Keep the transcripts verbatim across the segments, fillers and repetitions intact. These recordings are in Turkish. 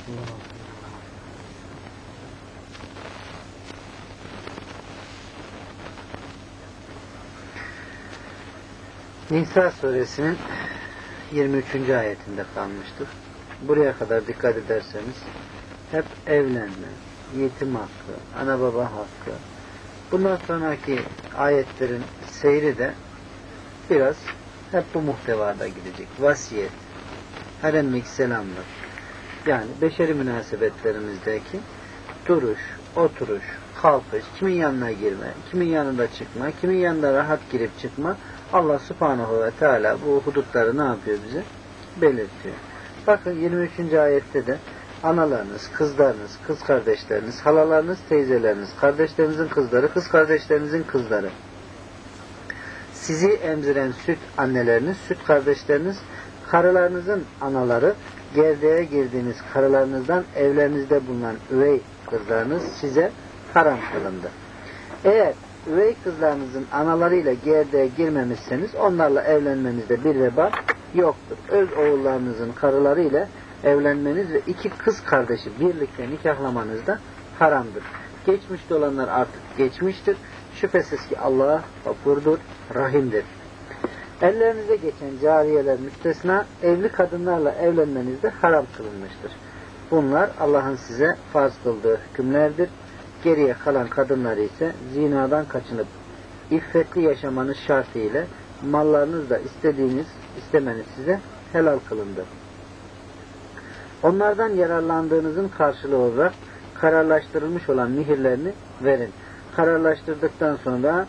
Nisa suresinin yirmi üçüncü ayetinde kalmıştık. Buraya kadar dikkat ederseniz hep evlenme, yetim hakkı, ana baba hakkı. Bundan sonraki ayetlerin seyri de biraz hep bu muhtevada gidecek. Vasiyet, haremlik, selamlık. Yani beşeri münasebetlerimizdeki duruş, oturuş, kalkış, kimin yanına girme, kimin yanında çıkma, kimin yanında rahat girip çıkma. Allah subhanahu ve teala bu hudutları ne yapıyor bize? Belirtiyor. Bakın yirmi üçüncü ayette de analarınız, kızlarınız, kız kardeşleriniz, halalarınız, teyzeleriniz, kardeşlerinizin kızları, kız kardeşlerinizin kızları, sizi emziren süt anneleriniz, süt kardeşleriniz, karılarınızın anaları, gerdeğe girdiğiniz karılarınızdan evlerinizde bulunan üvey kızlarınız size haram kılındı. Eğer üvey kızlarınızın analarıyla gerdeğe girmemişseniz onlarla evlenmenizde bir vebal yoktur. Öz oğullarınızın karılarıyla evlenmeniz ve iki kız kardeşi birlikte nikahlamanız da haramdır. Geçmişte olanlar artık geçmiştir. Şüphesiz ki Allah gafurdur, rahimdir. Ellerinize geçen cariyeler müstesna, evli kadınlarla evlenmeniz de haram kılınmıştır. Bunlar Allah'ın size farz kıldığı hükümlerdir. Geriye kalan kadınları ise zinadan kaçınıp iffetli yaşamanız şartıyla mallarınızla istediğiniz istemeniz size helal kılındı. Onlardan yararlandığınızın karşılığı olarak kararlaştırılmış olan mihirlerini verin. Kararlaştırdıktan sonra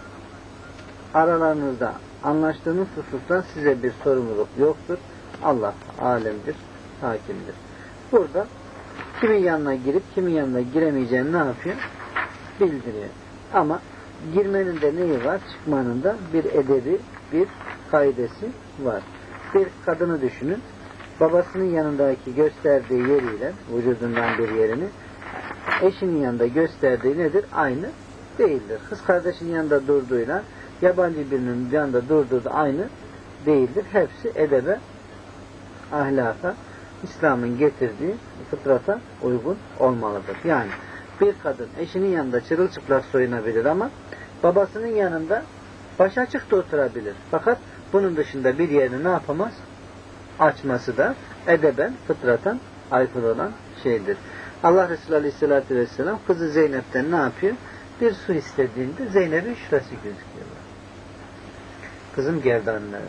aralarınızda anlaştığınız husustan size bir sorumluluk yoktur. Allah alemdir, hakimdir. Burada kimin yanına girip kimin yanına giremeyeceğini ne yapıyor? Bildiriyor. Ama girmenin de neyi var? Çıkmanın da bir edebi, bir kaidesi var. Bir kadını düşünün. Babasının yanındaki gösterdiği yeriyle, vücudundan bir yerini, eşinin yanında gösterdiği nedir? Aynı değildir. Kız kardeşinin yanında durduğuyla yabancı birinin yanında durduğu da aynı değildir. Hepsi edebe, ahlaka, İslam'ın getirdiği fıtrata uygun olmalıdır. Yani bir kadın eşinin yanında çırılçıplak soyunabilir ama babasının yanında baş açık da oturabilir. Fakat bunun dışında bir yerini ne yapamaz? Açması da edeben, fıtratan aykırı olan şeydir. Allah Resulü Aleyhisselatü Vesselam kızı Zeynep'ten ne yapıyor? Bir su istediğinde Zeynep'in şurası gözüküyor. Kızım gerdanları.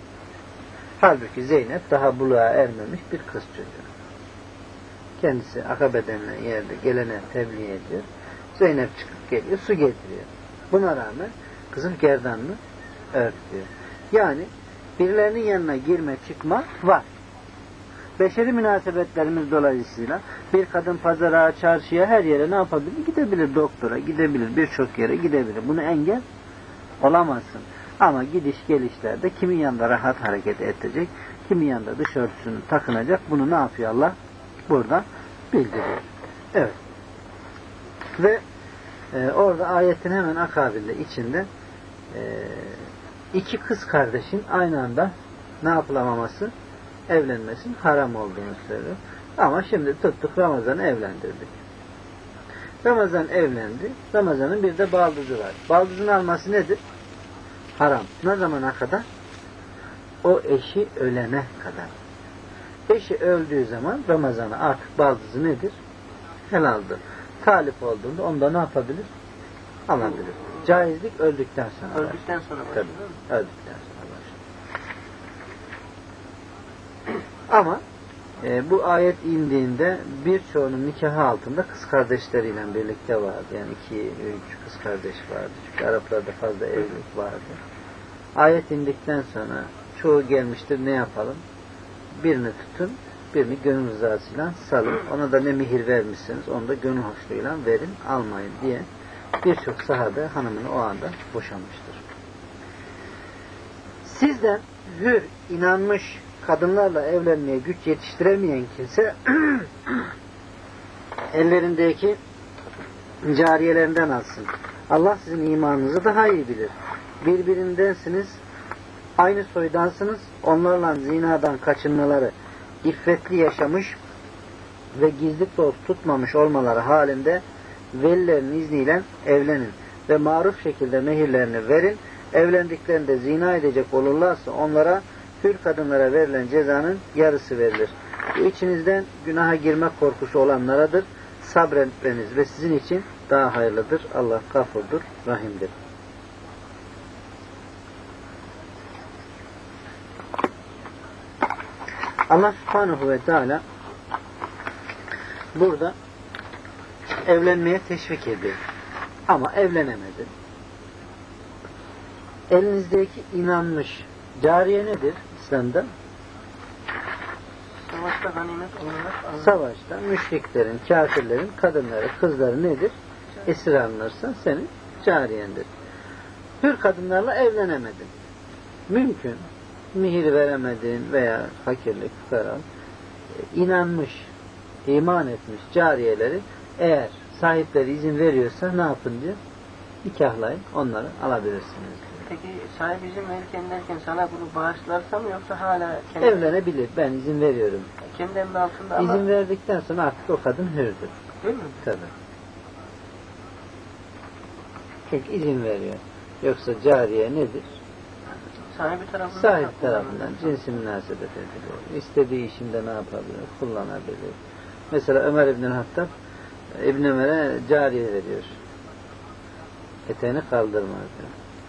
Halbuki Zeynep daha buluğa ermemiş bir kız çocuğu. Kendisi Akabe denilen yerde gelene tebliğ ediyor. Zeynep çıkıp geliyor, su getiriyor. Buna rağmen kızım gerdanını örtüyor. Yani birilerinin yanına girme çıkma var. Beşeri münasebetlerimiz dolayısıyla bir kadın pazara, çarşıya, her yere ne yapabilir? Gidebilir, doktora gidebilir, birçok yere gidebilir. Bunu engel olamazsın. Ama gidiş gelişlerde kimin yanında rahat hareket edecek, kimin yanında dışörtüsünü takınacak, bunu ne yapıyor Allah? Burada bildiriyor. Evet. Ve e, orada ayetin hemen akabinde içinde e, iki kız kardeşin aynı anda ne yapılamaması? Evlenmesinin haram olduğunu söylüyor. Ama şimdi tuttuk Ramazan'ı evlendirdik. Ramazan evlendi. Ramazan'ın bir de baldızı var. Baldızın alması nedir? Haram. Ne zamana kadar? O eşi ölene kadar. Eşi öldüğü zaman Ramazan'ı artık baldızı nedir? Helaldir. Talip olduğunda onda ne yapabilir? Alabilir. Caizlik öldükten sonra. Öldükten sonra başlıyor. Öldükten sonra başlıyor. Ama e, bu ayet indiğinde birçoğunun nikahı altında kız kardeşleriyle birlikte vardı. Yani iki, üç kız kardeş vardı. Çünkü Araplarda fazla evlilik vardı. Ayet indikten sonra çoğu gelmiştir, ne yapalım? Birini tutun, birini gönül rızasıyla salın. Ona da ne mihir vermişsiniz, onu da gönül hoşluğuyla verin, almayın diye birçok sahabe hanımını o anda boşanmıştır. Sizden hür, inanmış kadınlarla evlenmeye güç yetiştiremeyen kimse ellerindeki cariyelerinden alsın. Allah sizin imanınızı daha iyi bilir. Birbirindensiniz, aynı soydansınız. Onlarla zinadan kaçınmaları, iffetli yaşamış, ve gizli dost tutmamış olmaları halinde velilerin izniyle evlenin ve maruf şekilde mehirlerini verin. Evlendiklerinde zina edecek olurlarsa onlara hür kadınlara verilen cezanın yarısı verilir. Bu içinizden günaha girme korkusu olanlaradır. Sabretmeniz ve sizin için daha hayırlıdır. Allah gafurdur, rahimdir. Allah Subhanahu ve Teala burada evlenmeye teşvik ediyor. Ama evlenemedi. Elinizdeki inanmış cariye nedir İslam'da? Savaşta ganimet olarak Savaşta müşriklerin, kafirlerin, kadınları, kızları nedir? Esir alınırsa senin cariyendir. Hür kadınlarla evlenemedin. Mümkün. Mihir veremedin veya fakirlik, fukara, inanmış, iman etmiş cariyeleri eğer sahipleri izin veriyorsa ne yapın diyor? Nikahlayın, onları alabilirsiniz diyor. Peki sahip izin verirken derken sana bunu bağışlarsa mı yoksa hala kendi... Evlenebilir. Ben izin veriyorum. Kendi emri altında ama... İzin verdikten sonra artık o kadın hürdür. Değil mi? Tabii. Çünkü izin veriyor. Yoksa cariye nedir? Sahibi tarafından... Sahip tarafından cinsi münasebet edilir. İstediği işinde ne yapabilir? Kullanabilir. Mesela Ömer İbn Hattab İbn Ömer'e cariye veriyor. Eteğini kaldırmaz diyor.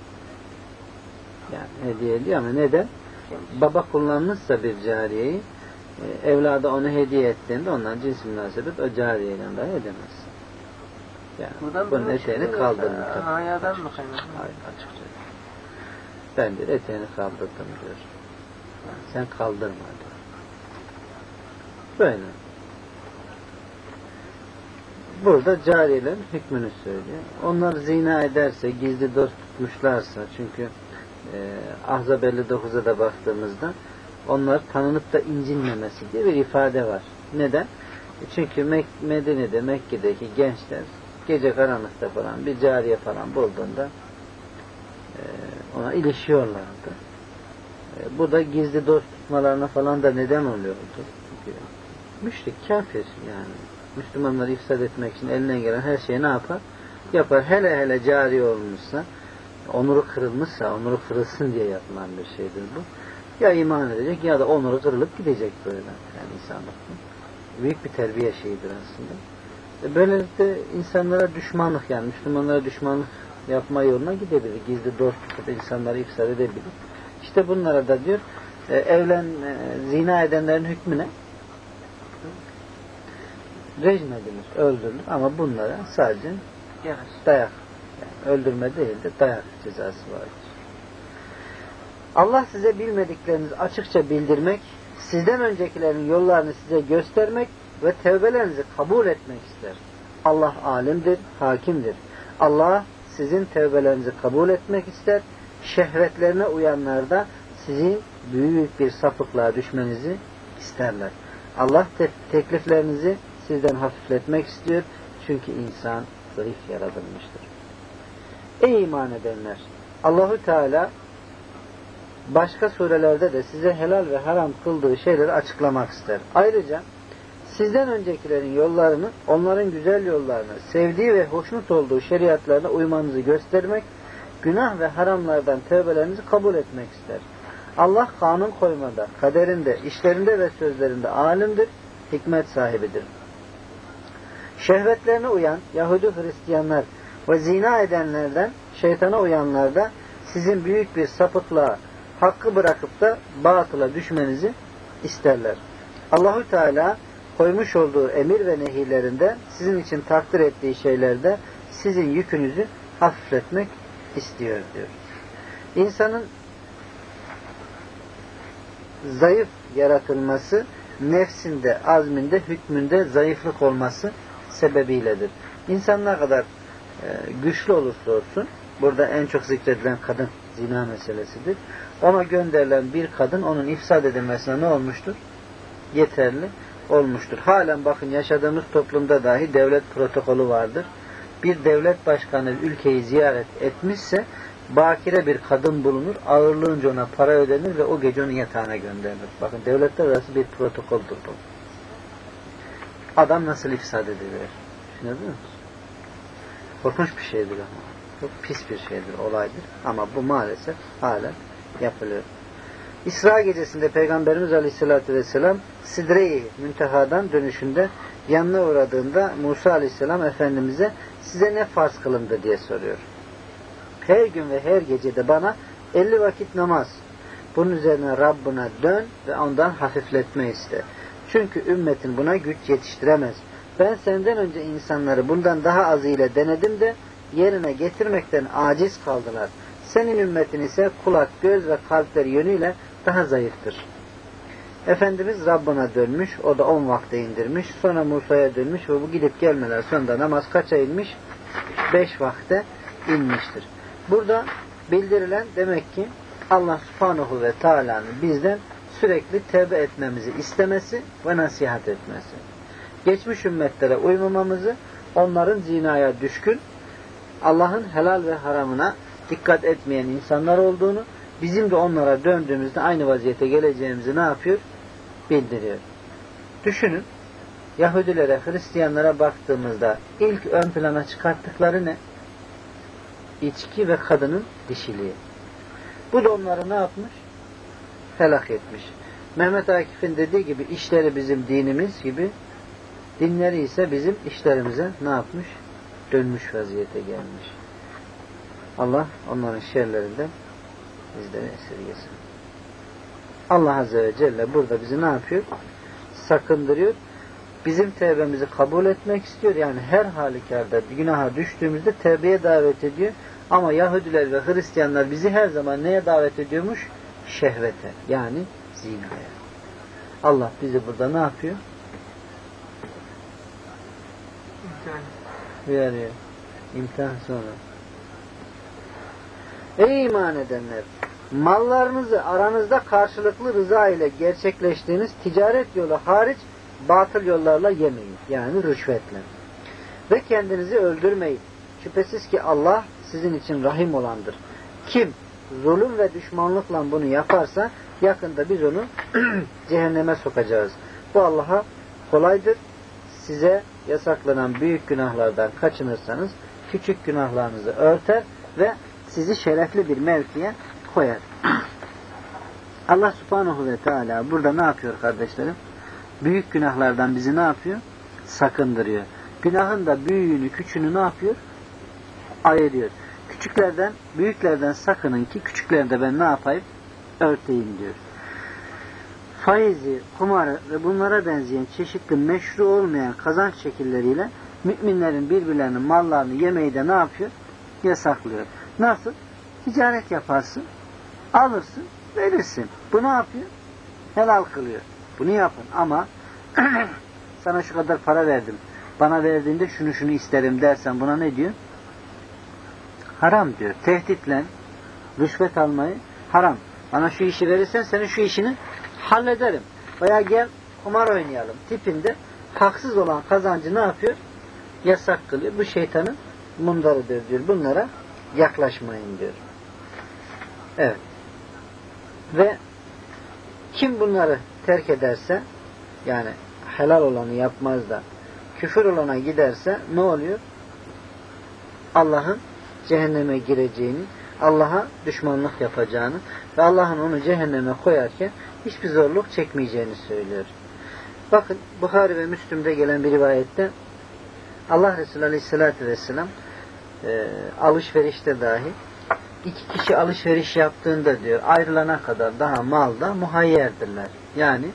Yani hediye ediyor ama neden? Baba kullanmışsa bir cariyeyi evladı onu hediye ettiğinde ondan cins münasebet o cariyeyle dahi edemezsin. Yani buradan bunun eteğini kaldırmış. Hayadan mı kaynaklı? Hayır, açıkça. Ben bir eteğini kaldırdım diyor. Yani sen kaldırma diyor. Böyle. Burada cariyelerin hükmünü söylüyor. Onlar zina ederse, gizli dost tutmuşlarsa, çünkü e, Ahzab elli dokuza da baktığımızda onlar tanınıp da incinmemesi diye bir ifade var. Neden? E çünkü Mek- Medine'de, Mekke'deki gençler gece karanlıkta falan bir cariye falan bulduğunda e, ona ilişiyorlardı. E, bu da gizli dost tutmalarına falan da neden oluyordu. Çünkü müşrik, kafir yani. Müslümanları ifsad etmek için elinden gelen her şeyi ne yapar? Yapar. Hele hele cari olmuşsa, onuru kırılmışsa, onuru kırılsın diye yapılan bir şeydir bu. Ya iman edecek ya da onuru kırılıp gidecek böyle. Yani insanlık. Büyük bir terbiye şeyidir aslında. E böylelikle insanlara düşmanlık, yani Müslümanlara düşmanlık yapma yoluna gidebilir. Gizli dost tutup insanları ifsad edebilir. İşte bunlara da diyor, e, evlen, e, zina edenlerin hükmü ne? Rejim edilir, öldürülür ama bunlara sadece dayak, yani öldürme değil de dayak cezası vardır. Allah size bilmediklerinizi açıkça bildirmek, sizden öncekilerin yollarını size göstermek ve tevbelerinizi kabul etmek ister. Allah alimdir, hakimdir. Allah sizin tevbelerinizi kabul etmek ister. Şehvetlerine uyanlar da sizin büyük bir sapıklığa düşmenizi isterler. Allah te- tekliflerinizi sizden hafifletmek istiyor. Çünkü insan zayıf yaratılmıştır. Ey iman edenler! Allahu Teala başka surelerde de size helal ve haram kıldığı şeyleri açıklamak ister. Ayrıca sizden öncekilerin yollarını, onların güzel yollarını, sevdiği ve hoşnut olduğu şeriatlarına uymanızı göstermek, günah ve haramlardan tövbelerinizi kabul etmek ister. Allah kanun koymada, kaderinde, işlerinde ve sözlerinde alimdir, hikmet sahibidir. Şehvetlerine uyan Yahudi Hristiyanlar ve zina edenlerden şeytana uyanlar da sizin büyük bir sapıklığa, hakkı bırakıp da batıla düşmenizi isterler. Allahu Teala koymuş olduğu emir ve nehirlerinde sizin için takdir ettiği şeylerde sizin yükünüzü hafifletmek istiyor diyor. İnsanın zayıf yaratılması nefsinde, azminde, hükmünde zayıflık olması sebebiyledir. İnsan ne kadar e, güçlü olursa olsun, burada en çok zikredilen kadın zina meselesidir. Ona gönderilen bir kadın onun ifsad edilmesine ne olmuştur? Yeterli olmuştur. Halen bakın yaşadığımız toplumda dahi devlet protokolü vardır. Bir devlet başkanı ülkeyi ziyaret etmişse bakire bir kadın bulunur, ağırlığınca ona para ödenir ve o gece onun yatağına gönderilir. Bakın devletler arası bir protokoldür bu. adam nasıl ifsad edilir? Düşünebiliyor musun? Korkunç bir şeydir ama. Çok pis bir şeydir, olaydır. Ama bu maalesef hala yapılıyor. İsra gecesinde Peygamberimiz Aleyhisselatü Vesselam Sidre-i Münteha'dan dönüşünde yanına uğradığında Musa Aleyhisselam Efendimiz'e size ne farz kılındı diye soruyor. Her gün ve her gecede bana elli vakit namaz. Bunun üzerine Rabbına dön ve ondan hafifletme iste. Çünkü ümmetin buna güç yetiştiremez. Ben senden önce insanları bundan daha azı ile denedim de yerine getirmekten aciz kaldılar. Senin ümmetin ise kulak, göz ve kalpleri yönüyle daha zayıftır. Efendimiz Rabbına dönmüş, o da on vakte indirmiş, sonra Musa'ya dönmüş ve bu gidip gelmeler sonunda namaz kaça inmiş? Beş vakte inmiştir. Burada bildirilen demek ki Allah Subhanahu ve Teala'nın bizden sürekli tevbe etmemizi istemesi ve nasihat etmesi. Geçmiş ümmetlere uymamamızı, onların zinaya düşkün, Allah'ın helal ve haramına dikkat etmeyen insanlar olduğunu, bizim de onlara döndüğümüzde aynı vaziyete geleceğimizi ne yapıyor? Bildiriyor. Düşünün, Yahudilere, Hristiyanlara baktığımızda ilk ön plana çıkarttıkları ne? İçki ve kadının dişiliği. Bu da onları ne yapmış? Helak etmiş. Mehmet Akif'in dediği gibi işleri bizim dinimiz gibi, dinleri ise bizim işlerimize ne yapmış? Dönmüş vaziyete gelmiş. Allah onların şerlerinden bizleri esirgesin. Allah Azze ve Celle burada bizi ne yapıyor? Sakındırıyor. Bizim tevbemizi kabul etmek istiyor. Yani her halükarda günaha düştüğümüzde tevbeye davet ediyor. Ama Yahudiler ve Hristiyanlar bizi her zaman neye davet ediyormuş? Şehvete. Yani zinaya. Allah bizi burada ne yapıyor? Uyarıyor. İmtihan sonra. Ey iman edenler! Mallarınızı aranızda karşılıklı rıza ile gerçekleştiğiniz ticaret yolu hariç batıl yollarla yemeyin. Yani rüşvetle. Ve kendinizi öldürmeyin. Şüphesiz ki Allah sizin için rahim olandır. Kim zulüm ve düşmanlıkla bunu yaparsa yakında biz onu cehenneme sokacağız. Bu Allah'a kolaydır. Size yasaklanan büyük günahlardan kaçınırsanız küçük günahlarınızı örter ve sizi şerefli bir mevkiye koyar. Allah Subhanahu ve Teala burada ne yapıyor kardeşlerim? Büyük günahlardan bizi ne yapıyor? Sakındırıyor. Günahın da büyüğünü, küçüğünü ne yapıyor? Ayırıyor. Küçüklerden, büyüklerden sakının ki küçüklerde ben ne yapayım? Örteyim diyor. Faizi, kumarı ve bunlara benzeyen çeşitli meşru olmayan kazanç şekilleriyle müminlerin birbirlerinin mallarını yemeyi de ne yapıyor? Yasaklıyor. Nasıl? Ticaret yaparsın, alırsın, verirsin. Bu ne yapıyor? Helal kılıyor. Bunu yapın ama sana şu kadar para verdim. Bana verdiğinde şunu şunu isterim dersen buna ne diyor? Haram diyor. Tehditle rüşvet almayı haram. Bana şu işi verirsen senin şu işini hallederim. Veya gel kumar oynayalım tipinde haksız olan kazancı ne yapıyor? Yasak kılıyor. Bu şeytanın mundarıdır diyor. Bunlara yaklaşmayın diyor. Evet. Ve kim bunları terk ederse yani helal olanı yapmaz da küfür olana giderse ne oluyor? Allah'ın cehenneme gireceğini, Allah'a düşmanlık yapacağını ve Allah'ın onu cehenneme koyarken hiçbir zorluk çekmeyeceğini söylüyor. Bakın Buhari ve Müslüm'de gelen bir rivayette Allah Resulü Aleyhisselatü Vesselam e, alışverişte dahi iki kişi alışveriş yaptığında diyor ayrılana kadar daha malda muhayyerdirler. Yani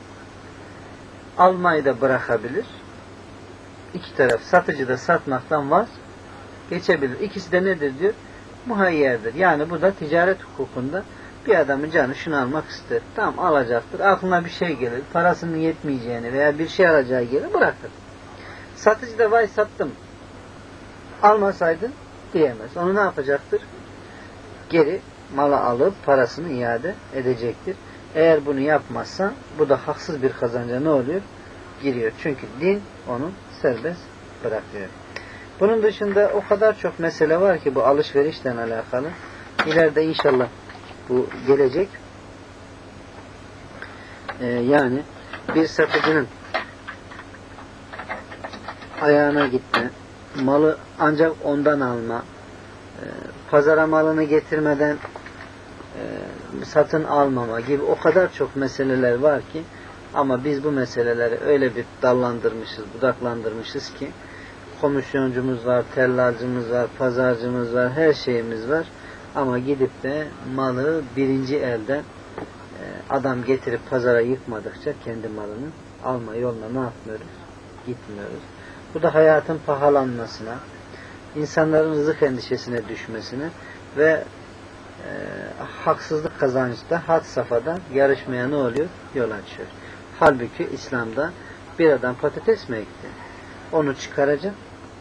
almayı da bırakabilir. İki taraf satıcı da satmaktan vaz geçebilir. İkisi de nedir diyor? Muhayyerdir. Yani bu da ticaret hukukunda bir adamın canı şunu almak ister. Tamam alacaktır. Aklına bir şey gelir. Parasının yetmeyeceğini veya bir şey alacağı gelir bırakır. Satıcı da vay sattım. Almasaydın diyemez. Onu ne yapacaktır? Geri malı alıp parasını iade edecektir. Eğer bunu yapmazsa bu da haksız bir kazanca ne oluyor? Giriyor. Çünkü din onu serbest bırakıyor. Bunun dışında o kadar çok mesele var ki bu alışverişle alakalı. İleride inşallah bu gelecek. Ee, yani bir satıcının ayağına gitme, malı ancak ondan alma, e, pazara malını getirmeden e, satın almama gibi o kadar çok meseleler var ki, ama biz bu meseleleri öyle bir dallandırmışız, budaklandırmışız ki komisyoncumuz var, tellalcımız var, pazarcımız var, her şeyimiz var. Ama gidip de malı birinci elden e, adam getirip pazara yıkmadıkça kendi malını alma yoluna ne yapmıyoruz? Gitmiyoruz. Bu da hayatın pahalanmasına, insanların rızık endişesine düşmesine ve e, haksızlık kazançta had safhada yarışmaya ne oluyor? Yol açıyor. Halbuki İslam'da bir adam patates mi ekti? Onu çıkaracak,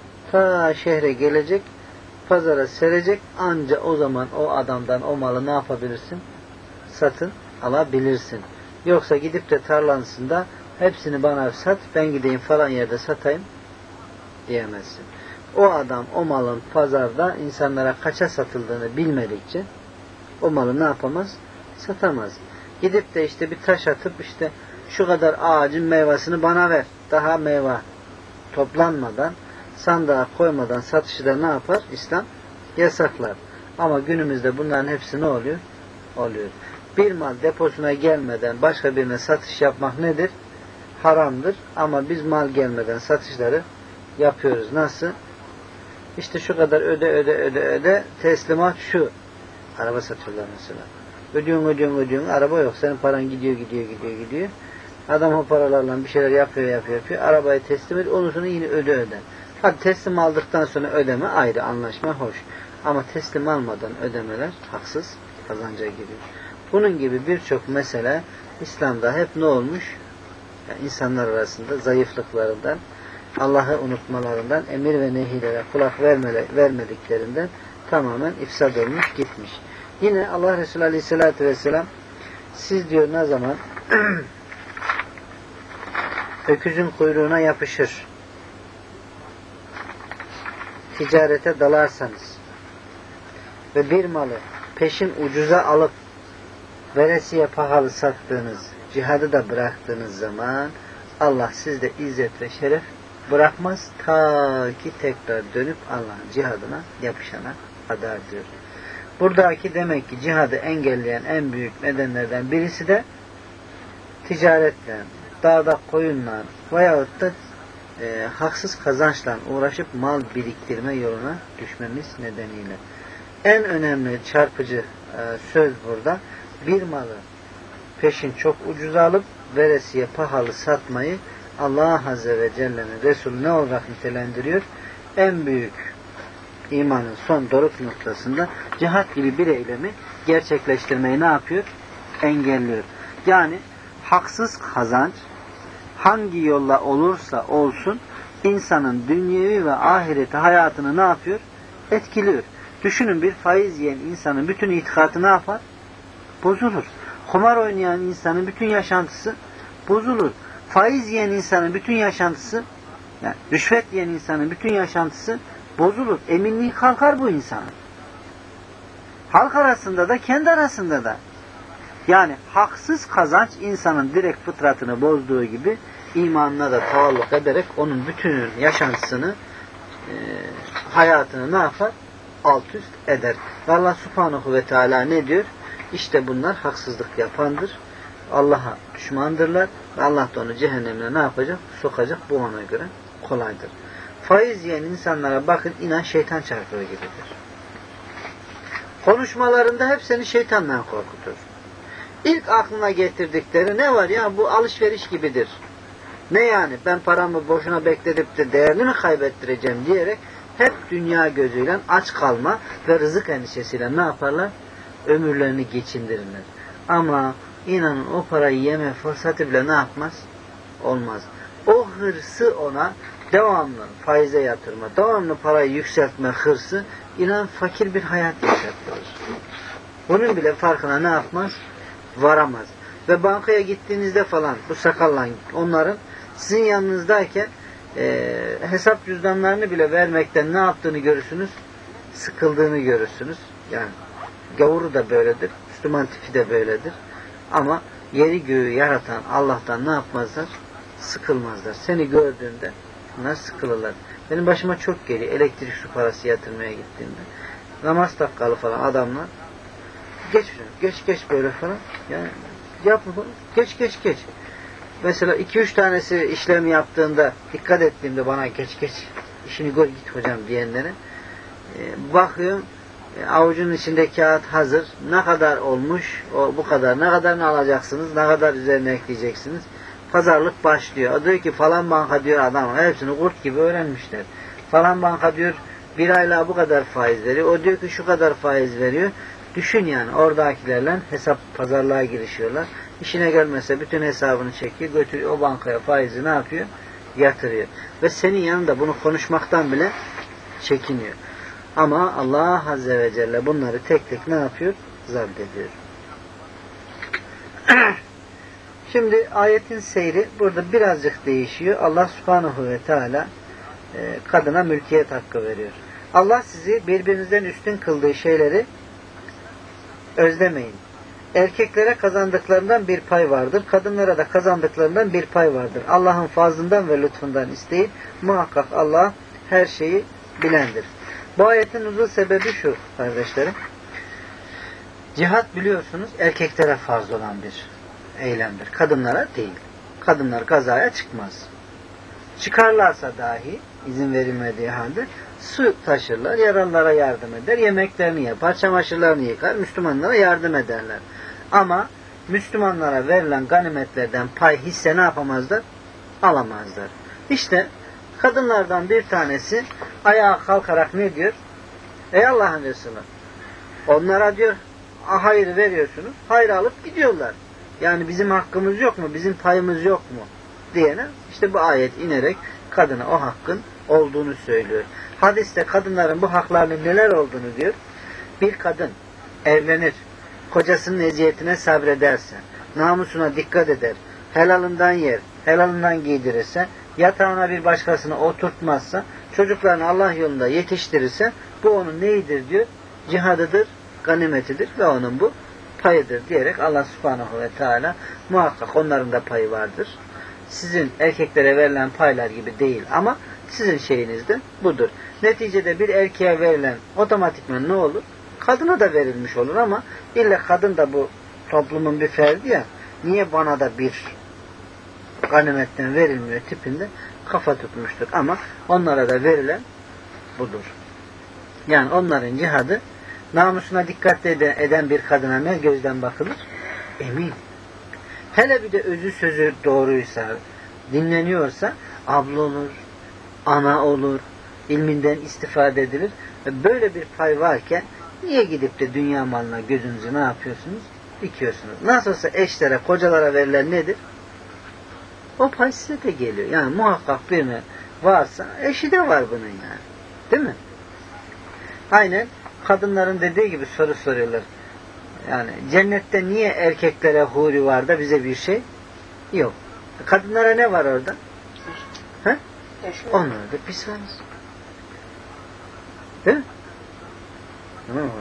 ta şehre gelecek, pazara serecek, anca o zaman o adamdan o malı ne yapabilirsin? Satın alabilirsin. Yoksa gidip de tarlansında hepsini bana sat, ben gideyim falan yerde satayım diyemezsin. O adam o malın pazarda insanlara kaça satıldığını bilmedikçe o malı ne yapamaz? Satamaz. Gidip de işte bir taş atıp işte şu kadar ağacın meyvesini bana ver. Daha meyve toplanmadan, sandığa koymadan satışı da ne yapar? İslam yasaklar. Ama günümüzde bunların hepsi ne oluyor? Oluyor. Bir mal deposuna gelmeden başka birine satış yapmak nedir? Haramdır. Ama biz mal gelmeden satışları yapıyoruz. Nasıl? İşte şu kadar öde öde öde öde, teslimat şu. Araba satıyorlar mesela. Ödüyorsun ödüyorsun ödüyorsun. Araba yok. Senin paran gidiyor gidiyor gidiyor gidiyor. Adam o paralarla bir şeyler yapıyor yapıyor yapıyor. Arabayı teslim et. Ondan sonra yine öde öde. Hadi teslim aldıktan sonra ödeme ayrı, anlaşma hoş. Ama teslim almadan ödemeler haksız kazanca giriyor. Bunun gibi birçok mesele İslam'da hep ne olmuş? Yani insanlar arasında zayıflıklarından, Allah'ı unutmalarından, emir ve nehilere kulak vermediklerinden tamamen ifsad olmuş gitmiş. Yine Allah Resulü Aleyhisselatü Vesselam siz diyor ne zaman öküzün kuyruğuna yapışır, ticarete dalarsanız ve bir malı peşin ucuza alıp veresiye pahalı sattığınız, cihadı da bıraktığınız zaman Allah sizde izzet ve şeref bırakmaz ta ki tekrar dönüp Allah'ın cihadına yapışana kadar diyor. Buradaki demek ki cihadı engelleyen en büyük nedenlerden birisi de ticaretle, dağda koyunla veyahut da e, haksız kazançla uğraşıp mal biriktirme yoluna düşmemiz nedeniyle. En önemli çarpıcı e, söz burada, bir malı peşin çok ucuza alıp veresiye pahalı satmayı Allah Azze ve Celle'nin Resulü ne olarak nitelendiriyor? En büyük imanın son doruk noktasında cihat gibi bir eylemi gerçekleştirmeyi ne yapıyor? Engelliyor. Yani haksız kazanç hangi yolla olursa olsun insanın dünyevi ve ahireti hayatını ne yapıyor? Etkiliyor. Düşünün, bir faiz yiyen insanın bütün itikatı ne yapar? Bozulur. Kumar oynayan insanın bütün yaşantısı bozulur. Faiz yiyen insanın bütün yaşantısı, yani rüşvet yiyen insanın bütün yaşantısı bozulur. Eminliği kalkar bu insanın. Halk arasında da kendi arasında da. Yani haksız kazanç insanın direkt fıtratını bozduğu gibi imanına da taalluk ederek onun bütün yaşantısını, e, hayatını ne yapar? Alt üst eder. Ve Allah Subhanahu ve Teala ne diyor? İşte bunlar haksızlık yapandır. Allah'a düşmandırlar. Ve Allah da onu cehennemine ne yapacak? Sokacak. Bu ona göre kolaydır. Faiz yiyen insanlara bakın, inan şeytan çarpığı gibidir. Konuşmalarında hep seni şeytanla korkutur. İlk aklına getirdikleri ne var ya, bu alışveriş gibidir. Ne yani, ben paramı boşuna bekledip de değerini mi kaybettireceğim diyerek hep dünya gözüyle aç kalma ve rızık endişesiyle ne yaparlar? Ömürlerini geçindirirler. Ama inanın o parayı yeme fırsatı bile ne yapmaz? Olmaz. O hırsı ona devamlı faize yatırma, devamlı parayı yükseltme hırsı inan fakir bir hayat yaşatılır. Bunun bile farkına ne yapmaz? Varamaz. Ve bankaya gittiğinizde falan bu sakalla onların sizin yanınızdayken e, hesap cüzdanlarını bile vermekten ne yaptığını görürsünüz? Sıkıldığını görürsünüz. Yani gavuru da böyledir. Müslüman tipi de böyledir. Ama yeri göğü yaratan Allah'tan ne yapmazlar? Sıkılmazlar. Seni gördüğünde Bunlar sıkılırlar. Benim başıma çok geliyor. Elektrik su parası yatırmaya gittiğimde. Namaz takkalı falan adamlar. Geç geç geç böyle falan. Yani yapma falan. Geç geç geç. Mesela iki üç tanesi işlemi yaptığında dikkat ettiğimde bana geç geç işini gör git hocam diyenlere e, bakıyorum e, avucunun içinde kağıt hazır. Ne kadar olmuş? O bu kadar. Ne kadarını alacaksınız? Ne kadar üzerine ekleyeceksiniz? Pazarlık başlıyor. O diyor ki falan banka diyor adam. Hepsini kurt gibi öğrenmişler. Falan banka diyor bir aylığa bu kadar faiz veriyor. O diyor ki şu kadar faiz veriyor. Düşün yani oradakilerle hesap pazarlığa girişiyorlar. İşine gelmezse bütün hesabını çekiyor, götürüyor o bankaya faizi ne yapıyor? Yatırıyor. Ve senin yanında bunu konuşmaktan bile çekiniyor. Ama Allah Azze ve Celle bunları tek tek ne yapıyor? Zapt ediyor. Şimdi ayetin seyri burada birazcık değişiyor. Allah Subhanahu ve Teala e, kadına mülkiyet hakkı veriyor. Allah sizi birbirinizden üstün kıldığı şeyleri özlemeyin. Erkeklere kazandıklarından bir pay vardır. Kadınlara da kazandıklarından bir pay vardır. Allah'ın fazlından ve lütfundan isteyin. Muhakkak Allah her şeyi bilendir. Bu ayetin nuzul sebebi şu kardeşlerim. Cihat biliyorsunuz erkeklere farz olan bir eylemdir. Kadınlara değil. Kadınlar gazaya çıkmaz. Çıkarlarsa dahi izin verilmediği halde su taşırlar, yaralılara yardım eder, yemeklerini yapar, çamaşırlarını yıkar, Müslümanlara yardım ederler. Ama Müslümanlara verilen ganimetlerden pay hisse ne yapamazlar? Alamazlar. İşte kadınlardan bir tanesi ayağa kalkarak ne diyor? Ey Allah'ın Resulü, onlara diyor hayır veriyorsunuz, hayır alıp gidiyorlar. Yani bizim hakkımız yok mu? Bizim payımız yok mu? Diyene işte bu ayet inerek kadına o hakkın olduğunu söylüyor. Hadiste kadınların bu haklarının neler olduğunu diyor. Bir kadın evlenir, kocasının eziyetine sabrederse, namusuna dikkat eder, helalından yer, helalından giydirirse, yatağına bir başkasını oturtmazsa, çocuklarını Allah yolunda yetiştirirse, bu onun neyidir diyor? Cihadıdır, ganimetidir ve onun bu payıdır diyerek Allah Subhanahu ve Teala muhakkak onların da payı vardır. Sizin erkeklere verilen paylar gibi değil ama sizin şeyiniz de budur. Neticede bir erkeğe verilen otomatikman ne olur? Kadına da verilmiş olur ama illa kadın da bu toplumun bir ferdi ya, niye bana da bir ganimetten verilmiyor tipinde kafa tutmuştur. Ama onlara da verilen budur. Yani onların cihadı namusuna dikkat eden bir kadına ne gözden bakılır? Emin. Hele bir de özü sözü doğruysa, dinleniyorsa abla olur, ana olur, ilminden istifade edilir. Böyle bir pay varken niye gidip de dünya malına gözünüzü ne yapıyorsunuz? Dikiyorsunuz. Nasıl olsa eşlere, kocalara verilen nedir? O pay size de geliyor. Yani muhakkak birine varsa eşi de var bunun yani. Değil mi? Aynen kadınların dediği gibi soru soruyorlar. Yani cennette niye erkeklere huri var da bize bir şey yok? Kadınlara ne var orada? He? Onlara da pis var. Değil mi? Ne var?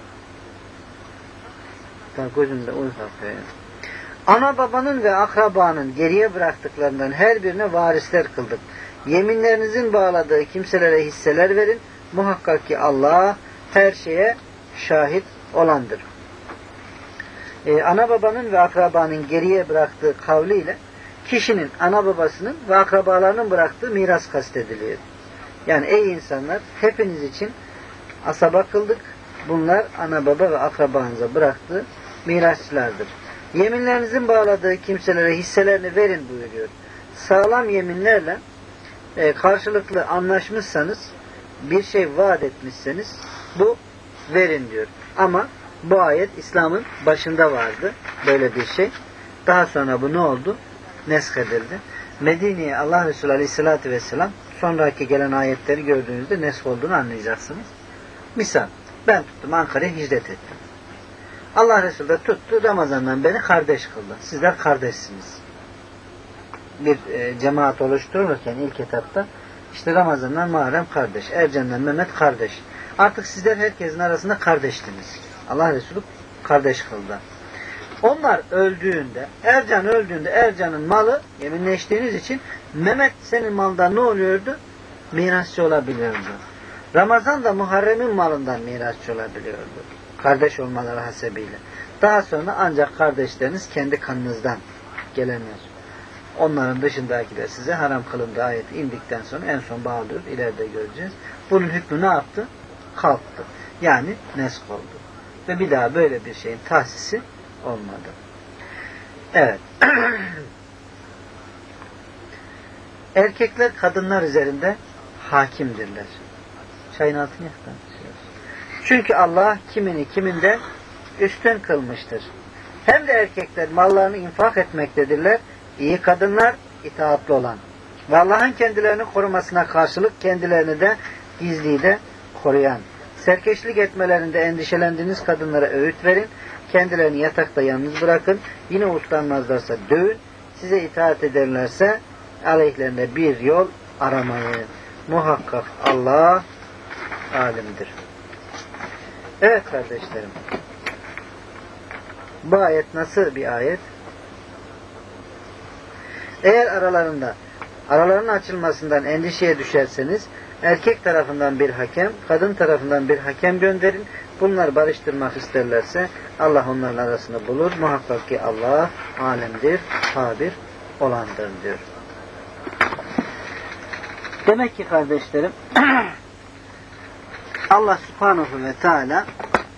Daha gözümde uyku akıyor. Ana babanın ve akrabanın geriye bıraktıklarından her birine varisler kıldık. Yeminlerinizin bağladığı kimselere hisseler verin. Muhakkak ki Allah her şeye şahit olandır. Ee, ana babanın ve akrabanın geriye bıraktığı kavliyle kişinin ana babasının ve akrabalarının bıraktığı miras kastediliyor. Yani ey insanlar hepiniz için asaba kıldık. Bunlar ana baba ve akrabanıza bıraktığı mirasçılardır. Yeminlerinizin bağladığı kimselere hisselerini verin buyuruyor. Sağlam yeminlerle e, karşılıklı anlaşmışsanız, bir şey vaat etmişseniz bu verin diyor. Ama bu ayet İslam'ın başında vardı böyle bir şey. Daha sonra bu ne oldu? Neshedildi. Medine'ye Allah Resulü Aleyhisselatü Vesselam sonraki gelen ayetleri gördüğünüzde nesh olduğunu anlayacaksınız. Misal ben tuttum Ankara'ya hicret ettim. Allah Resulü de tuttu Ramazan'dan beni kardeş kıldı. Sizler kardeşsiniz. Bir e, cemaat oluştururken ilk etapta işte Ramazan'dan Muharrem kardeş, Ercan'dan Mehmet kardeş. Artık sizler herkesin arasında kardeştiniz. Allah Resulü kardeş kıldı. Onlar öldüğünde, Ercan öldüğünde Ercan'ın malı yeminleştiğiniz için Mehmet senin maldan ne oluyordu? Mirasçı olabiliyordu. Ramazan da Muharrem'in malından mirasçı olabiliyordu. Kardeş olmaları hasebiyle. Daha sonra ancak kardeşleriniz kendi kanınızdan gelenler. Onların dışındakiler size haram kılındığı ayet indikten sonra en son bağlıyor. İleride göreceğiz. Bunun hükmü ne yaptı? Kalktı. Yani nesk oldu. Ve bir daha böyle bir şeyin tahsisi olmadı. Evet. Erkekler kadınlar üzerinde hakimdirler. Çayın altını yaktan. Çünkü Allah kimini kiminde üstün kılmıştır. Hem de erkekler mallarını infak etmektedirler. İyi kadınlar itaatli olan. Ve Allah'ın kendilerini korumasına karşılık kendilerini de gizliyi de koruyan. Serkeşlik etmelerinde endişelendiğiniz kadınlara öğüt verin. Kendilerini yatakta yalnız bırakın. Yine uslanmazlarsa dövün. Size itaat ederlerse aleyhlerine bir yol aramayın. Muhakkak Allah alimdir. Evet kardeşlerim. Bu ayet nasıl bir ayet? Eğer aralarında aralarının açılmasından endişeye düşerseniz erkek tarafından bir hakem, kadın tarafından bir hakem gönderin. Bunlar barıştırmak isterlerse Allah onların arasını bulur. Muhakkak ki Allah alemdir, habir olandır diyor. Demek ki kardeşlerim Allah Subhanahu ve Teala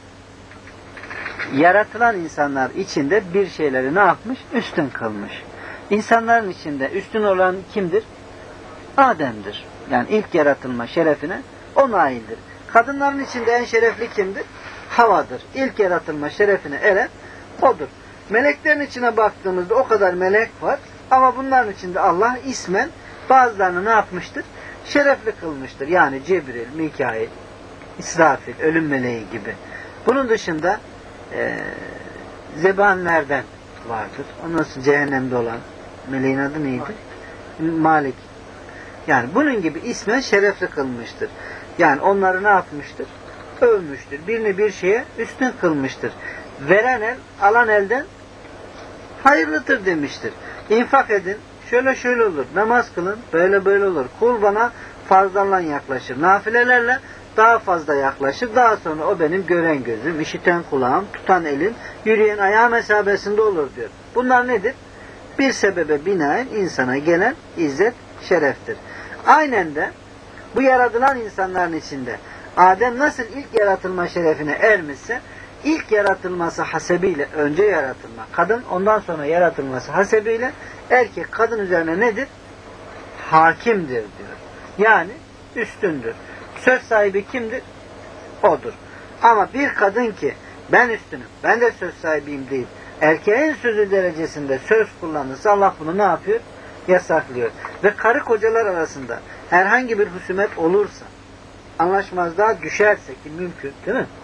yaratılan insanlar içinde bir şeyleri ne yapmış? Üstün kılmış. İnsanların içinde üstün olan kimdir? Adem'dir. Yani ilk yaratılma şerefine o naildir. Kadınların içinde en şerefli kimdir? Hava'dır. İlk yaratılma şerefine eren odur. Meleklerin içine baktığımızda o kadar melek var. Ama bunların içinde Allah ismen bazılarını ne yapmıştır? Şerefli kılmıştır. Yani Cebril, Mikail, İsrafil, ölüm meleği gibi. Bunun dışında e, zebanlerden vardır. Ondan sonra cehennemde olan meleğin adı neydi? Malik. Yani bunun gibi ismen şerefli kılmıştır. Yani onları ne yapmıştır? Övmüştür. Birini bir şeye üstün kılmıştır. Veren el, alan elden hayırlıdır demiştir. İnfak edin, şöyle şöyle olur. Namaz kılın, böyle böyle olur. Kul bana farzlarla yaklaşır. Nafilelerle daha fazla yaklaşır. Daha sonra o benim gören gözüm, işiten kulağım, tutan elim, yürüyen ayağım mesabesinde olur diyor. Bunlar nedir? Bir sebebe binaen insana gelen izzet, şereftir. Aynen de bu yaratılan insanların içinde Adem nasıl ilk yaratılma şerefine ermişse ilk yaratılması hasebiyle önce yaratılma kadın, ondan sonra yaratılması hasebiyle erkek kadın üzerine nedir? Hakimdir diyor. Yani üstündür. Söz sahibi kimdir? Odur. Ama bir kadın ki ben üstünüm, ben de söz sahibiyim değil, erkeğin sözü derecesinde söz kullanırsa Allah bunu ne yapıyor? Yasaklıyor. Ve karı kocalar arasında herhangi bir husumet olursa, anlaşmazlığa düşerse ki mümkün değil mi?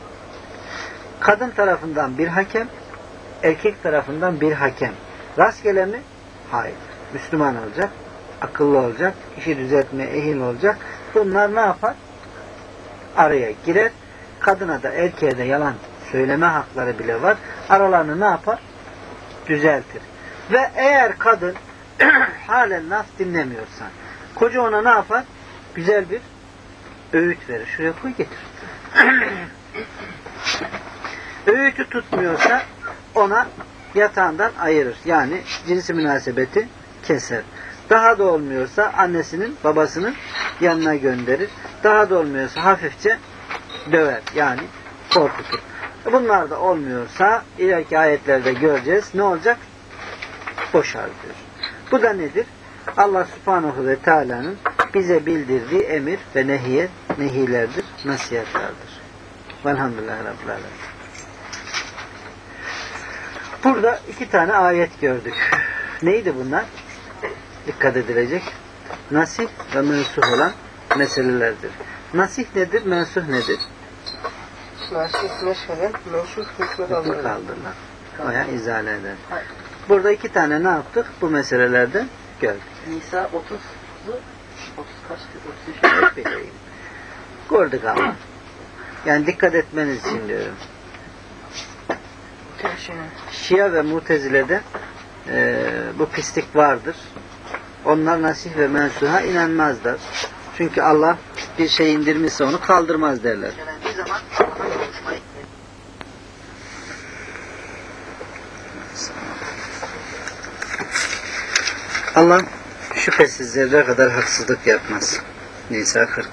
Kadın tarafından bir hakem, erkek tarafından bir hakem. Rastgele mi? Hayır. Müslüman olacak, akıllı olacak, işi düzeltmeye ehil olacak. Bunlar ne yapar? Araya girer. Kadına da erkeğe de yalan söyleme hakları bile var. Aralarını ne yapar? Düzeltir. Ve eğer kadın halen laf dinlemiyorsa, koca ona ne yapar? Güzel bir öğüt verir. Şuraya koy getir. Öğütü tutmuyorsa ona yatağından ayırır. Yani cinsi münasebeti keser. Daha da olmuyorsa annesinin, babasının yanına gönderir. Daha da olmuyorsa hafifçe döver. Yani korkutur. Bunlar da olmuyorsa ileriki ayetlerde göreceğiz. Ne olacak? Boşar diyor. Bu da nedir? Allah Subhanahu ve Teala'nın bize bildirdiği emir ve nehiye, nehilerdir, nasihatlerdir. Velhamdülillah Rabbil Alemin. Burada iki tane ayet gördük. Neydi bunlar? Dikkat edilecek. Nasih ve mensuh olan meselelerdir. Nasih nedir? Mensuh nedir? Nasih meşheden, mensuh hükmü kaldırılan. Veya izale eder. Burada iki tane ne yaptık? Bu meselelerden gördük. Nisa otuz'du. otuz kaçtı? otuz üç. Gördük ama. Yani dikkat etmeniz için diyorum. Şia ve Mutezile'de e, bu pislik vardır. Onlar nasih ve mensuha inanmazlar. Çünkü Allah bir şey indirmişse onu kaldırmaz derler. Bir zaman Allah'ın konuşmayı Allah şüphesiz zerre kadar haksızlık yapmaz. Nisa kırk.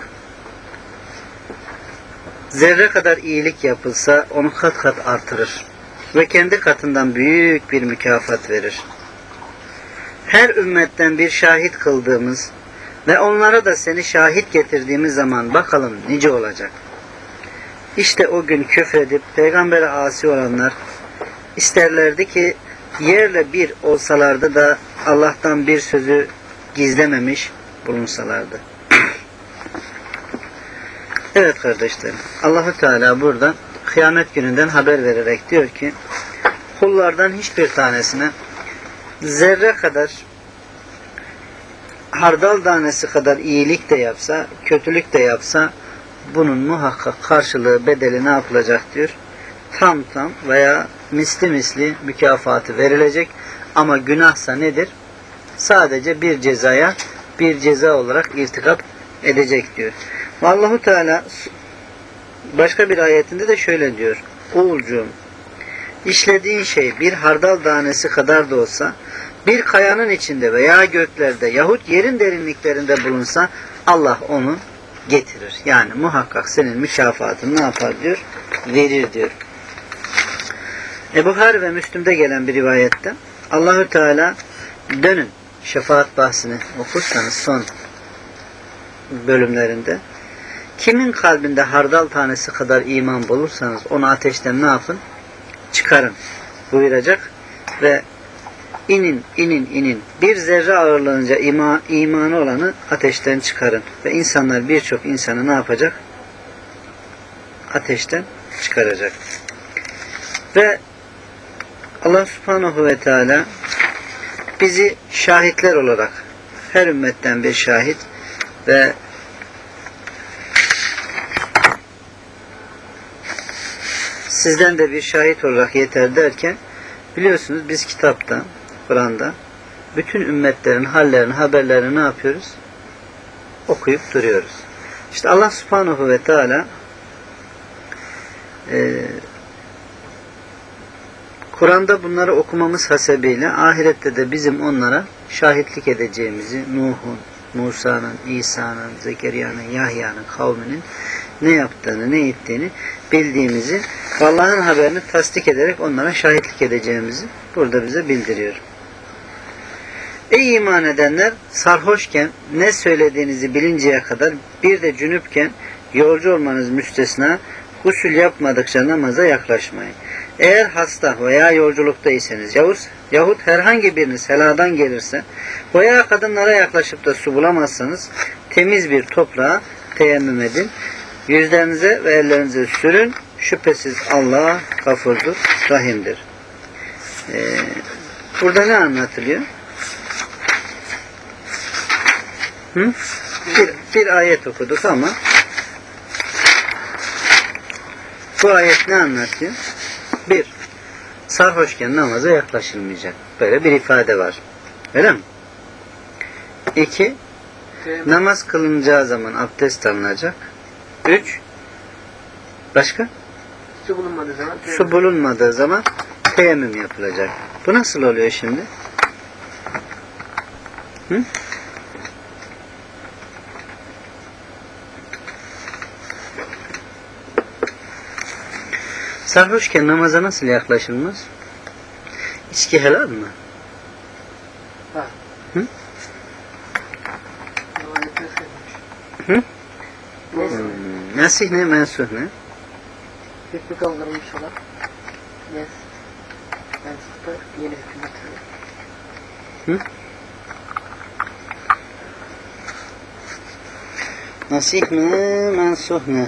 Zerre kadar iyilik yapılsa onu kat kat artırır ve kendi katından büyük bir mükafat verir. Her ümmetten bir şahit kıldığımız ve onlara da seni şahit getirdiğimiz zaman bakalım nice olacak. İşte o gün küfredip peygambere asi olanlar isterlerdi ki yerle bir olsalardı da Allah'tan bir sözü gizlememiş bulunsalardı. Evet kardeşlerim, Allah-u Teala burada kıyamet gününden haber vererek diyor ki kullardan hiçbir tanesine zerre kadar, hardal tanesi kadar iyilik de yapsa, kötülük de yapsa bunun muhakkak karşılığı, bedeli ne yapılacak diyor. Tam tam veya misli misli mükafatı verilecek. Ama günahsa nedir? Sadece bir cezaya bir ceza olarak irtikap edecek diyor. Allahu Teala başka bir ayetinde de şöyle diyor. Oğulcuğum, işlediğin şey bir hardal tanesi kadar da olsa bir kayanın içinde veya göklerde yahut yerin derinliklerinde bulunsa Allah onu getirir. Yani muhakkak senin mükafatını ne yapar diyor? Verir diyor. E Buhari ve Müslüm'de gelen bir rivayette Allahü Teala dönün şefaat bahsini okursanız son bölümlerinde kimin kalbinde hardal tanesi kadar iman bulursanız onu ateşten ne yapın? Çıkarın buyuracak ve inin inin inin bir zerre ağırlığınca ima, imanı olanı ateşten çıkarın ve insanlar birçok insanı ne yapacak? Ateşten çıkaracak. Ve Allah Subhanahu ve Teala bizi şahitler olarak her ümmetten bir şahit ve sizden de bir şahit olarak yeter derken biliyorsunuz biz kitapta, Kur'an'da bütün ümmetlerin hallerini, haberlerini ne yapıyoruz? Okuyup duruyoruz. İşte Allah Subhanahu ve Teala e, Kur'an'da bunları okumamız hasebiyle ahirette de bizim onlara şahitlik edeceğimizi, Nuh'un, Musa'nın, İsa'nın, Zekeriya'nın, Yahya'nın kavminin ne yaptığını, ne ettiğini bildiğimizi, Allah'ın haberini tasdik ederek onlara şahitlik edeceğimizi burada bize bildiriyor. Ey iman edenler, sarhoşken ne söylediğinizi bilinceye kadar bir de cünüpken yolcu olmanız müstesna gusül yapmadıkça namaza yaklaşmayın. Eğer hasta veya yolculuktaysanız yahut, yahut herhangi biriniz heladan gelirse veya kadınlara yaklaşıp da su bulamazsanız temiz bir toprağa teyemmüm edin. Yüzlerinize ve ellerinize sürün. Şüphesiz Allah gafurdur, rahimdir. Ee, burada ne anlatılıyor? Hı? Bir, bir ayet okuduk ama bu ayet ne anlatıyor? Bir, sarhoşken namaza yaklaşılmayacak. Böyle bir ifade var. Öyle mi? İki, namaz kılınacağı zaman abdest alınacak. Üç, başka? su bulunmadığı zaman Su bulunmadığı zaman teyemmüm yapılacak. Bu nasıl oluyor şimdi? Hı? Sarhoşken namaza nasıl yaklaşılmaz? İçki helal mı? Ha. Hı? Hı? Neyse. Hmm. Nasih ne, mensuh ne? Hükmü kaldırılmış olan yes. Mensupta yeni hükümet. Hı? Nasih ne, mensuh ne?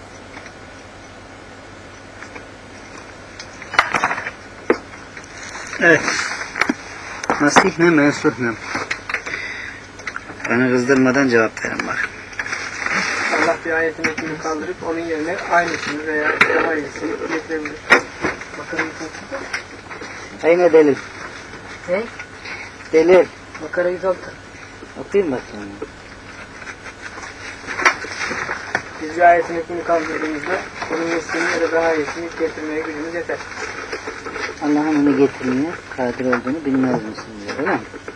Evet. Nasih ne, mensuh ne? Bana kızdırmadan cevap verin bak. Allah bir ayetin hükmünü kaldırıp onun yerine aynısını veya daha iyisini getirebilir. Bakalım Ayne delil. Ne? Delil. Bakara yüz altı. Okuyayım bakayım. Biz bir ayetin hükmünü kaldırdığımızda onun mislini ya da daha iyisini getirmeye gücümüz yeter. Allah'ın onu getirmeye kadir olduğunu bilmez misin diyor, öyle mi?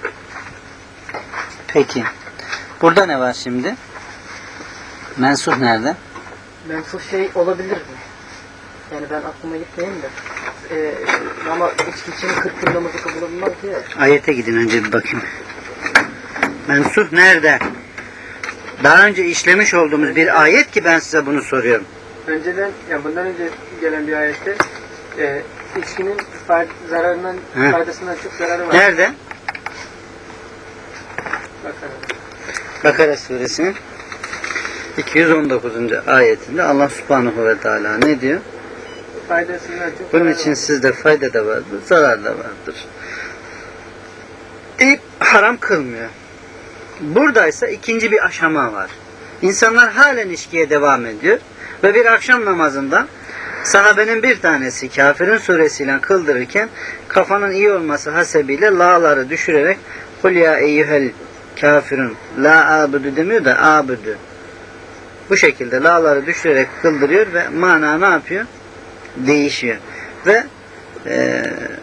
Peki. Burada ne var şimdi? Mensuh nerede? Mensuh şey olabilir mi? Yani ben aklıma gitmeyeyim de. Ee, ama içki için kırk gün namazı kabul olunmaz diye. Ayete gidin önce bir bakayım. Mensuh nerede? Daha önce işlemiş olduğumuz bir ayet ki ben size bunu soruyorum. Önceden, ya bundan önce gelen bir ayette e, içkinin fayda, zararından, He. faydasından çok zararı var. Nerede? Bakalım. Bakara suresinin iki yüz on dokuzuncu ayetinde Allah subhanahu ve teala ne diyor? Faydasından çok Bunun zararı için var. sizde fayda da vardır, zarar da vardır. Deyip haram kılmıyor. Buradaysa ikinci bir aşama var. İnsanlar halen içkiye devam ediyor ve bir akşam namazında sahabenin bir tanesi Kafirun suresiyle kıldırırken kafanın iyi olması hasebiyle la'ları düşürerek kul ya eyyuhel kafirun la abudu demiyor da abudu. Bu şekilde la'ları düşürerek kıldırıyor ve mana ne yapıyor? Değişiyor. Ve e,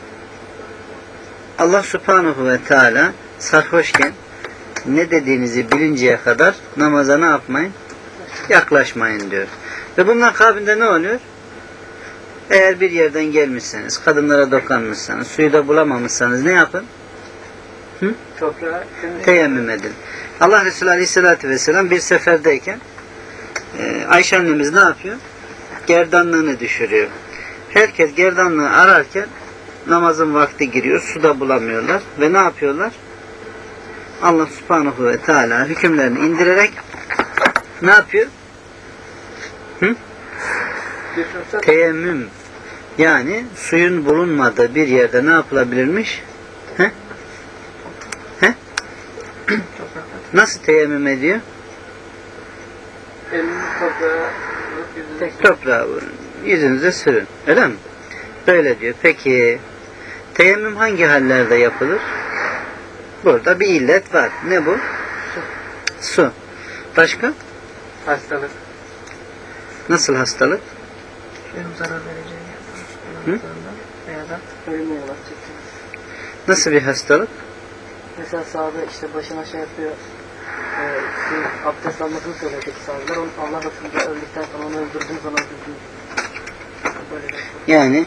Allah subhanahu ve teala sarhoşken ne dediğinizi bilinceye kadar namaza ne yapmayın? Yaklaşmayın diyor. Ve bunun akabinde ne oluyor? Eğer bir yerden gelmişseniz, kadınlara dokanmışsanız, suyu da bulamamışsanız ne yapın? Hı? Toprağa Teyemmüm edin. Allah Resulü Aleyhisselatü Vesselam bir seferdeyken e, Ayşe annemiz ne yapıyor? Gerdanlığını düşürüyor. Herkes gerdanlığı ararken namazın vakti giriyor. Su da bulamıyorlar. Ve ne yapıyorlar? Allah subhanahu ve teala hükümlerini indirerek ne yapıyor? Hı? bir fırsat Teyemmüm. Yani suyun bulunmadığı bir yerde ne yapılabilirmiş? He? He? Nasıl teyemmüm ediyor? elini toprağa vurup yüzüne Toprağa vurun. Yüzünüze sürün. Öyle mi? Böyle diyor. Peki teyemmüm hangi hallerde yapılır? Burada bir illet var. Ne bu? Su. Su. Başka? hastalık. Nasıl hastalık? Benim zarar vereceğim Hı? veya da ölümle yol açacaksınız. Nasıl bir hastalık? Mesela sağda işte başına şey yapıyor. E, su, abdest almasını söylüyor peki sağdalar. Onu Allah Resulü'nde öldükten sonra onu öldürdüğünüz zaman öldürdüğünüz. Böyle bir şey. Yani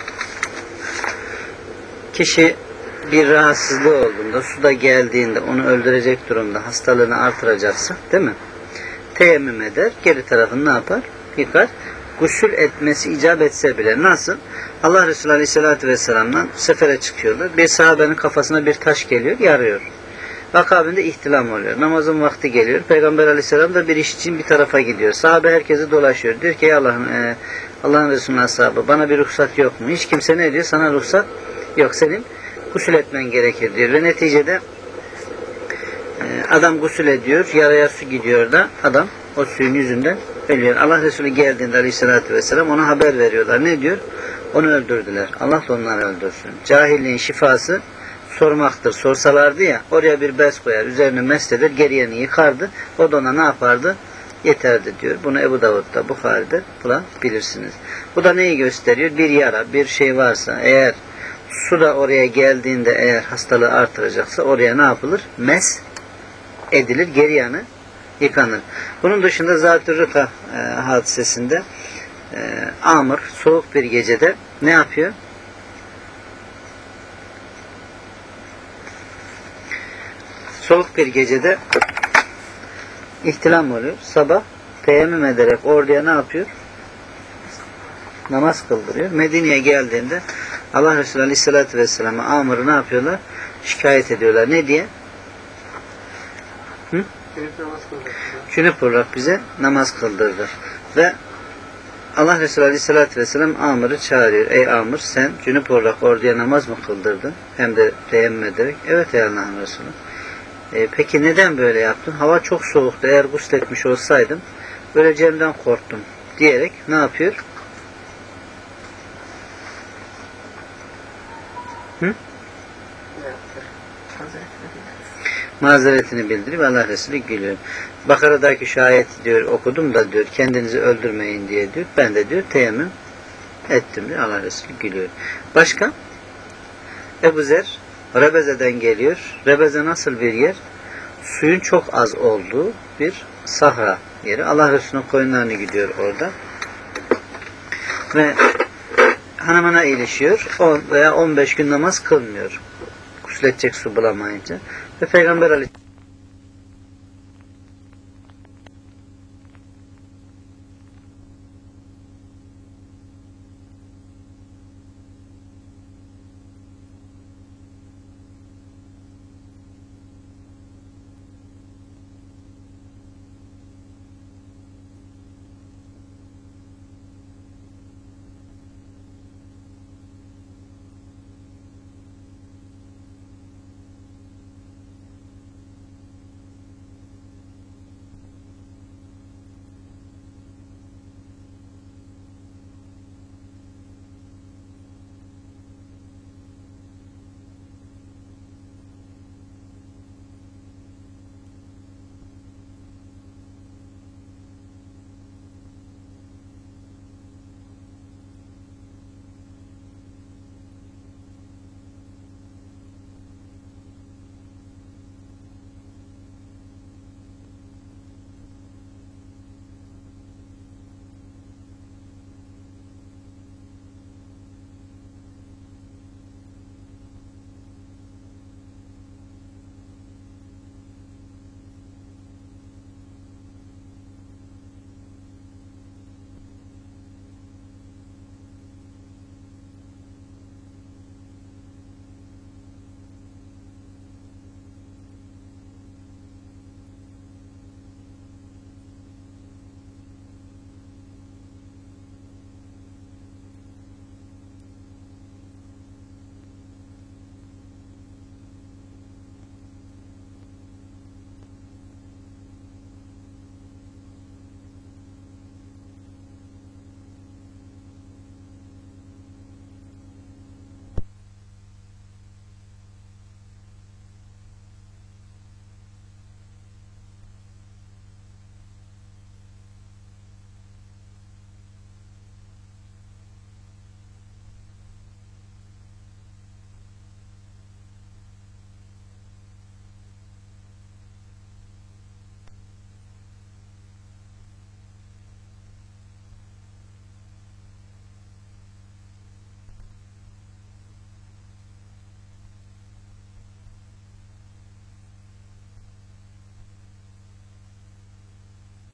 kişi bir rahatsızlığı olduğunda, suda geldiğinde onu öldürecek durumda hastalığını artıracaksa, değil mi? Teyemmüm eder, geri tarafını ne yapar? Yıkar. Gusül etmesi icap etse bile nasıl? Allah Resulü Aleyhisselatü Vesselam'dan sefere çıkıyorlar. Bir sahabenin kafasına bir taş geliyor, yarıyor. Akabinde ihtilam oluyor. Namazın vakti geliyor. Peygamber Aleyhisselam da bir iş için bir tarafa gidiyor. Sahabe herkesi dolaşıyor. Diyor ki Allah'ın e, Allah'ın Resulü'nün ashabı bana bir ruhsat yok mu? Hiç kimse ne diyor? Sana ruhsat yok. Senin gusül etmen gerekir diyor. Ve neticede e, adam gusül ediyor. Yaraya su gidiyor da adam o suyun yüzünden ölüyor. Allah Resulü geldiğinde Aleyhisselatü Vesselam ona haber veriyorlar. Ne diyor? Onu öldürdüler. Allah da onları öldürsün. Cahilliğin şifası sormaktır. Sorsalardı ya, oraya bir bez koyar, üzerine mesledir, geriyeni yıkardı. O da ona ne yapardı? Yeterdi diyor. Bunu Ebu Davud'da, Bukhari'de bulabilirsiniz. Bu da neyi gösteriyor? Bir yara, bir şey varsa, eğer su da oraya geldiğinde eğer hastalığı artıracaksa oraya ne yapılır? Mes edilir, geriyanı yıkanır. Bunun dışında Zat-ı Rıka e, hadisesinde e, Amr soğuk bir gecede ne yapıyor? Soğuk bir gecede ihtilam oluyor. Sabah teyemmüm ederek orduya ne yapıyor? Namaz kıldırıyor. Medine'ye geldiğinde Allah Resulü Aleyhisselatü Vesselam'a Amr'ı ne yapıyorlar? Şikayet ediyorlar. Ne diye? Hı? Cünüp namaz kılacak. Cünüp olarak bize namaz kıldırdı. Ve Allah Resulü Aleyhisselatü Vesselam Amr'ı çağırıyor. Ey Amr, sen cünüp olarak orduya namaz mı kıldırdın? Hem de teyemmüm ederek. Evet ey Allah'ın Resulü. E, peki neden böyle yaptın? Hava çok soğuktu. Eğer gusletmiş olsaydım öleceğimden korktum diyerek ne yapıyor? Hı? mazeretini bildiriyor ve Allah Resulü gülüyor. Bakara'daki şu ayeti diyor okudum da diyor kendinizi öldürmeyin diye diyor. Ben de diyor teyemmüm ettim diyor. Allah Resulü gülüyor. Başka? Ebu Zer Rebeze'den geliyor. Rebeze nasıl bir yer? Suyun çok az olduğu bir sahra yeri. Allah Resulü'nün koyunlarını gidiyor orada. Ve hanımına ilişiyor. on veya on beş gün namaz kılmıyor. Gusledecek su bulamayınca. Ve Peygamber Aleyhisselam